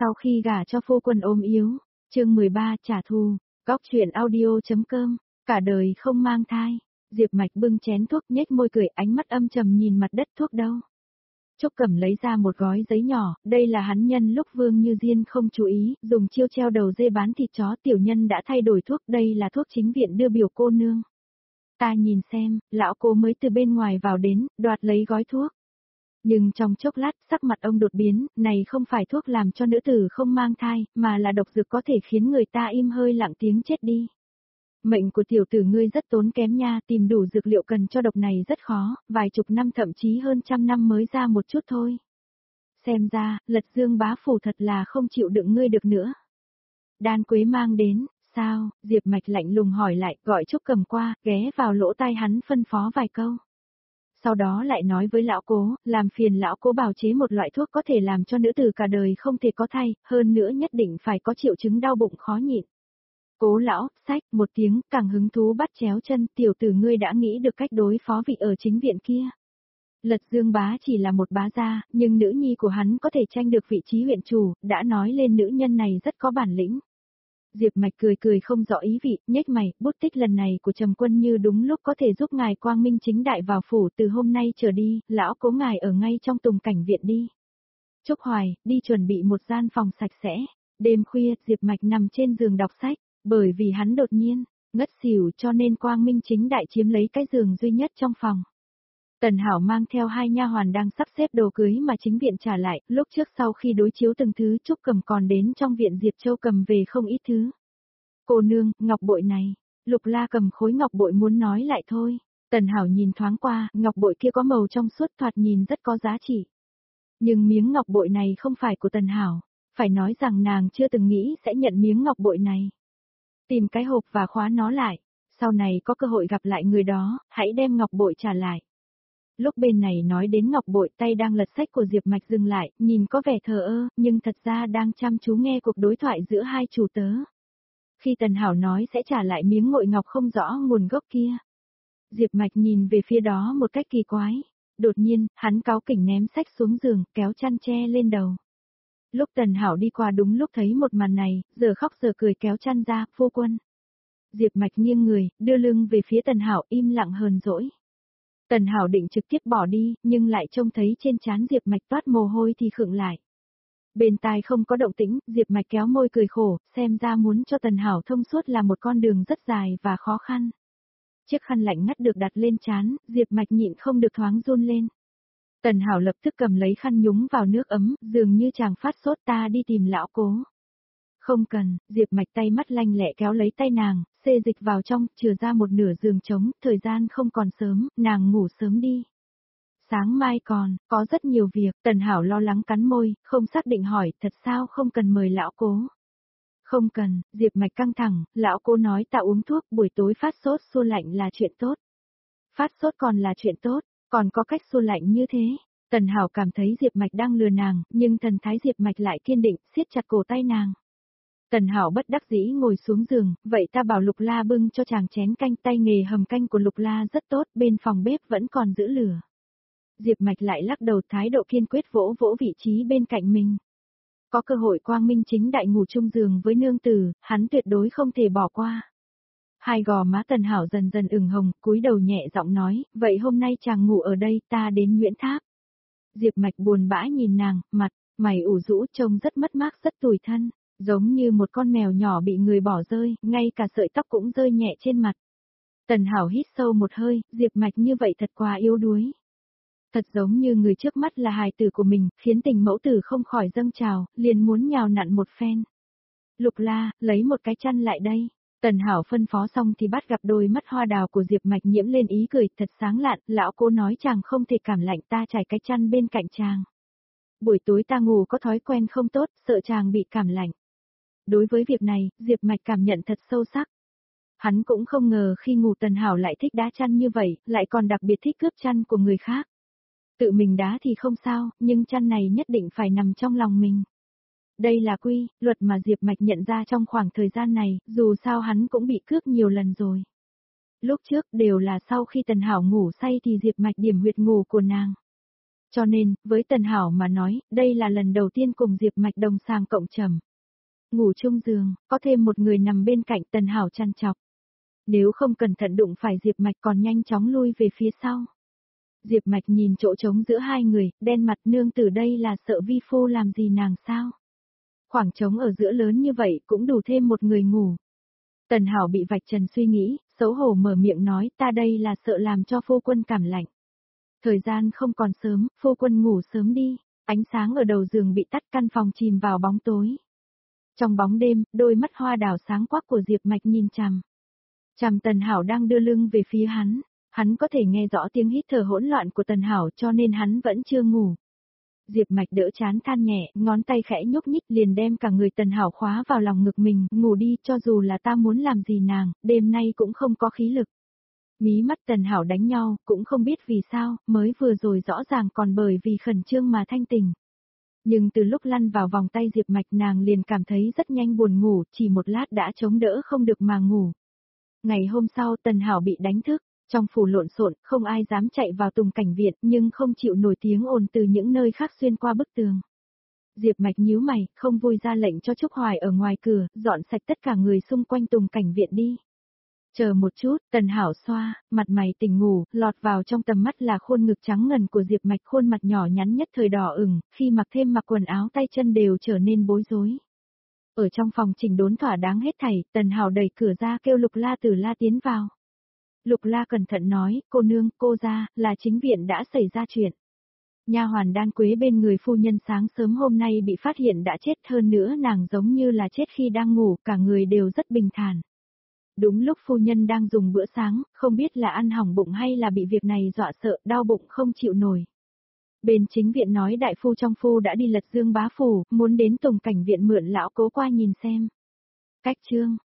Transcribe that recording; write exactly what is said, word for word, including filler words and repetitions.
Sau khi gả cho phu quân ốm yếu, chương mười ba trả thù, góc truyện audio.com, cả đời không mang thai. Diệp Mạch bưng chén thuốc nhếch môi cười, ánh mắt âm trầm nhìn mặt đất, thuốc đâu. Trúc Cẩm lấy ra một gói giấy nhỏ, đây là hắn nhân lúc Vương Như Diên không chú ý, dùng chiêu treo đầu dê bán thịt chó, tiểu nhân đã thay đổi thuốc, đây là thuốc chính viện đưa biểu cô nương. Ta nhìn xem, lão cô mới từ bên ngoài vào đến, đoạt lấy gói thuốc. Nhưng trong chốc lát, sắc mặt ông đột biến, này không phải thuốc làm cho nữ tử không mang thai, mà là độc dược có thể khiến người ta im hơi lặng tiếng chết đi. Mệnh của tiểu tử ngươi rất tốn kém nha, tìm đủ dược liệu cần cho độc này rất khó, vài chục năm thậm chí hơn trăm năm mới ra một chút thôi. Xem ra, Lật Dương bá phủ thật là không chịu đựng ngươi được nữa. Đan Quế mang đến, sao, Diệp Mạch lạnh lùng hỏi lại, gọi Trúc Cẩm qua, ghé vào lỗ tai hắn phân phó vài câu. Sau đó lại nói với lão cố, làm phiền lão cố bào chế một loại thuốc có thể làm cho nữ tử cả đời không thể có thai, hơn nữa nhất định phải có triệu chứng đau bụng khó nhịn. Cố lão, sách, một tiếng, càng hứng thú bắt chéo chân, tiểu tử ngươi đã nghĩ được cách đối phó vị ở chính viện kia. Lật Dương bá chỉ là một bá gia, nhưng nữ nhi của hắn có thể tranh được vị trí huyện chủ, đã nói lên nữ nhân này rất có bản lĩnh. Diệp Mạch cười cười không rõ ý vị, nhếch mày, bút tích lần này của Trầm Quân Như đúng lúc có thể giúp ngài quang minh chính đại vào phủ, từ hôm nay trở đi, lão cố ngài ở ngay trong Tùng Cảnh viện đi. Trúc Hoài, đi chuẩn bị một gian phòng sạch sẽ. Đêm khuya, Diệp Mạch nằm trên giường đọc sách, bởi vì hắn đột nhiên ngất xỉu cho nên quang minh chính đại chiếm lấy cái giường duy nhất trong phòng. Tần Hảo mang theo hai nha hoàn đang sắp xếp đồ cưới mà chính viện trả lại, lúc trước sau khi đối chiếu từng thứ Trúc Cẩm còn đến trong viện Diệp Châu cầm về không ít thứ. Cô nương, ngọc bội này, Lục La cầm khối ngọc bội muốn nói lại thôi. Tần Hảo nhìn thoáng qua, ngọc bội kia có màu trong suốt thoạt nhìn rất có giá trị. Nhưng miếng ngọc bội này không phải của Tần Hảo, phải nói rằng nàng chưa từng nghĩ sẽ nhận miếng ngọc bội này. Tìm cái hộp và khóa nó lại, sau này có cơ hội gặp lại người đó, hãy đem ngọc bội trả lại. Lúc bên này nói đến ngọc bội, tay đang lật sách của Diệp Mạch dừng lại, nhìn có vẻ thờ ơ, nhưng thật ra đang chăm chú nghe cuộc đối thoại giữa hai chủ tớ. Khi Tần Hảo nói sẽ trả lại miếng ngội ngọc không rõ nguồn gốc kia, Diệp Mạch nhìn về phía đó một cách kỳ quái. Đột nhiên, hắn cáu kỉnh ném sách xuống giường, kéo chăn che lên đầu. Lúc Tần Hảo đi qua đúng lúc thấy một màn này, giờ khóc giờ cười kéo chăn ra, phu quân. Diệp Mạch nghiêng người, đưa lưng về phía Tần Hảo im lặng hờn dỗi. Tần Hảo định trực tiếp bỏ đi, nhưng lại trông thấy trên trán Diệp Mạch toát mồ hôi thì khựng lại. Bên tai không có động tĩnh, Diệp Mạch kéo môi cười khổ, xem ra muốn cho Tần Hảo thông suốt là một con đường rất dài và khó khăn. Chiếc khăn lạnh ngắt được đặt lên trán, Diệp Mạch nhịn không được thoáng run lên. Tần Hảo lập tức cầm lấy khăn nhúng vào nước ấm, dường như chàng phát sốt, ta đi tìm lão cố. Không cần, Diệp Mạch tay mắt lanh lẹ kéo lấy tay nàng, xê dịch vào trong, chừa ra một nửa giường trống, thời gian không còn sớm, nàng ngủ sớm đi. Sáng mai còn, có rất nhiều việc, Tần Hảo lo lắng cắn môi, không xác định hỏi, thật sao không cần mời lão cố. Không cần, Diệp Mạch căng thẳng, lão cố nói ta uống thuốc, buổi tối phát sốt xua lạnh là chuyện tốt. Phát sốt còn là chuyện tốt, còn có cách xua lạnh như thế. Tần Hảo cảm thấy Diệp Mạch đang lừa nàng, nhưng thần thái Diệp Mạch lại kiên định, siết chặt cổ tay nàng. Tần Hảo bất đắc dĩ ngồi xuống giường, vậy ta bảo Lục La bưng cho chàng chén canh, tay nghề hầm canh của Lục La rất tốt, bên phòng bếp vẫn còn giữ lửa. Diệp Mạch lại lắc đầu, thái độ kiên quyết vỗ vỗ vị trí bên cạnh mình. Có cơ hội quang minh chính đại ngủ chung giường với nương tử, hắn tuyệt đối không thể bỏ qua. Hai gò má Tần Hảo dần dần ửng hồng, cúi đầu nhẹ giọng nói, vậy hôm nay chàng ngủ ở đây, ta đến Nguyễn Tháp. Diệp Mạch buồn bã nhìn nàng, mặt, mày ủ rũ trông rất mất mát rất tủi thân, giống như một con mèo nhỏ bị người bỏ rơi, ngay cả sợi tóc cũng rơi nhẹ trên mặt. Tần Hảo hít sâu một hơi, Diệp Mạch như vậy thật quá yếu đuối. Thật giống như người trước mắt là hài tử của mình, khiến tình mẫu tử không khỏi dâng trào, liền muốn nhào nặn một phen. Lục La, lấy một cái chăn lại đây. Tần Hảo phân phó xong thì bắt gặp đôi mắt hoa đào của Diệp Mạch nhiễm lên ý cười thật sáng lạn, lão cô nói chàng không thể cảm lạnh, ta trải cái chăn bên cạnh chàng. Buổi tối ta ngủ có thói quen không tốt, sợ chàng bị cảm lạnh. Đối với việc này, Diệp Mạch cảm nhận thật sâu sắc. Hắn cũng không ngờ khi ngủ Tần Hảo lại thích đá chăn như vậy, lại còn đặc biệt thích cướp chăn của người khác. Tự mình đá thì không sao, nhưng chăn này nhất định phải nằm trong lòng mình. Đây là quy luật mà Diệp Mạch nhận ra trong khoảng thời gian này, dù sao hắn cũng bị cướp nhiều lần rồi. Lúc trước đều là sau khi Tần Hảo ngủ say thì Diệp Mạch điểm huyệt ngủ của nàng. Cho nên, với Tần Hảo mà nói, đây là lần đầu tiên cùng Diệp Mạch đồng sàng cộng trầm. Ngủ chung giường, có thêm một người nằm bên cạnh Tần Hảo chăn chọc. Nếu không cẩn thận đụng phải Diệp Mạch còn nhanh chóng lui về phía sau. Diệp Mạch nhìn chỗ trống giữa hai người, đen mặt nương tử đây là sợ vi phu làm gì nàng sao? Khoảng trống ở giữa lớn như vậy cũng đủ thêm một người ngủ. Tần Hảo bị vạch trần suy nghĩ, xấu hổ mở miệng nói ta đây là sợ làm cho phu quân cảm lạnh. Thời gian không còn sớm, phu quân ngủ sớm đi, ánh sáng ở đầu giường bị tắt căn phòng chìm vào bóng tối. Trong bóng đêm, đôi mắt hoa đào sáng quắc của Diệp Mạch nhìn chằm. Chằm Tần Hảo đang đưa lưng về phía hắn, hắn có thể nghe rõ tiếng hít thở hỗn loạn của Tần Hảo cho nên hắn vẫn chưa ngủ. Diệp Mạch đỡ chán than nhẹ, ngón tay khẽ nhúc nhích liền đem cả người Tần Hảo khóa vào lòng ngực mình, ngủ đi cho dù là ta muốn làm gì nàng, đêm nay cũng không có khí lực. Mí mắt Tần Hảo đánh nhau, cũng không biết vì sao, mới vừa rồi rõ ràng còn bởi vì khẩn trương mà thanh tỉnh. Nhưng từ lúc lăn vào vòng tay Diệp Mạch nàng liền cảm thấy rất nhanh buồn ngủ, chỉ một lát đã chống đỡ không được mà ngủ. Ngày hôm sau Tần Hảo bị đánh thức, trong phủ lộn xộn, không ai dám chạy vào Tùng Cảnh Viện nhưng không chịu nổi tiếng ồn từ những nơi khác xuyên qua bức tường. Diệp Mạch nhíu mày, không vui ra lệnh cho Trúc Hoài ở ngoài cửa, dọn sạch tất cả người xung quanh Tùng Cảnh Viện đi. Chờ một chút, Tần Hảo xoa, mặt mày tỉnh ngủ, lọt vào trong tầm mắt là khuôn ngực trắng ngần của Diệp Mạch, khuôn mặt nhỏ nhắn nhất thời đỏ ửng, khi mặc thêm mặc quần áo tay chân đều trở nên bối rối. Ở trong phòng chỉnh đốn thỏa đáng hết thảy, Tần Hảo đẩy cửa ra kêu Lục La Tử La tiến vào. Lục La cẩn thận nói, cô nương, cô ra, là chính viện đã xảy ra chuyện. Nha hoàn Đan Quế bên người phu nhân sáng sớm hôm nay bị phát hiện đã chết, hơn nữa nàng giống như là chết khi đang ngủ, cả người đều rất bình thản. Đúng lúc phu nhân đang dùng bữa sáng, không biết là ăn hỏng bụng hay là bị việc này dọa sợ, đau bụng không chịu nổi. Bên chính viện nói đại phu trong phu đã đi lật Dương bá phủ, muốn đến Tùng Cảnh Viện mượn lão cố qua nhìn xem. Cách chương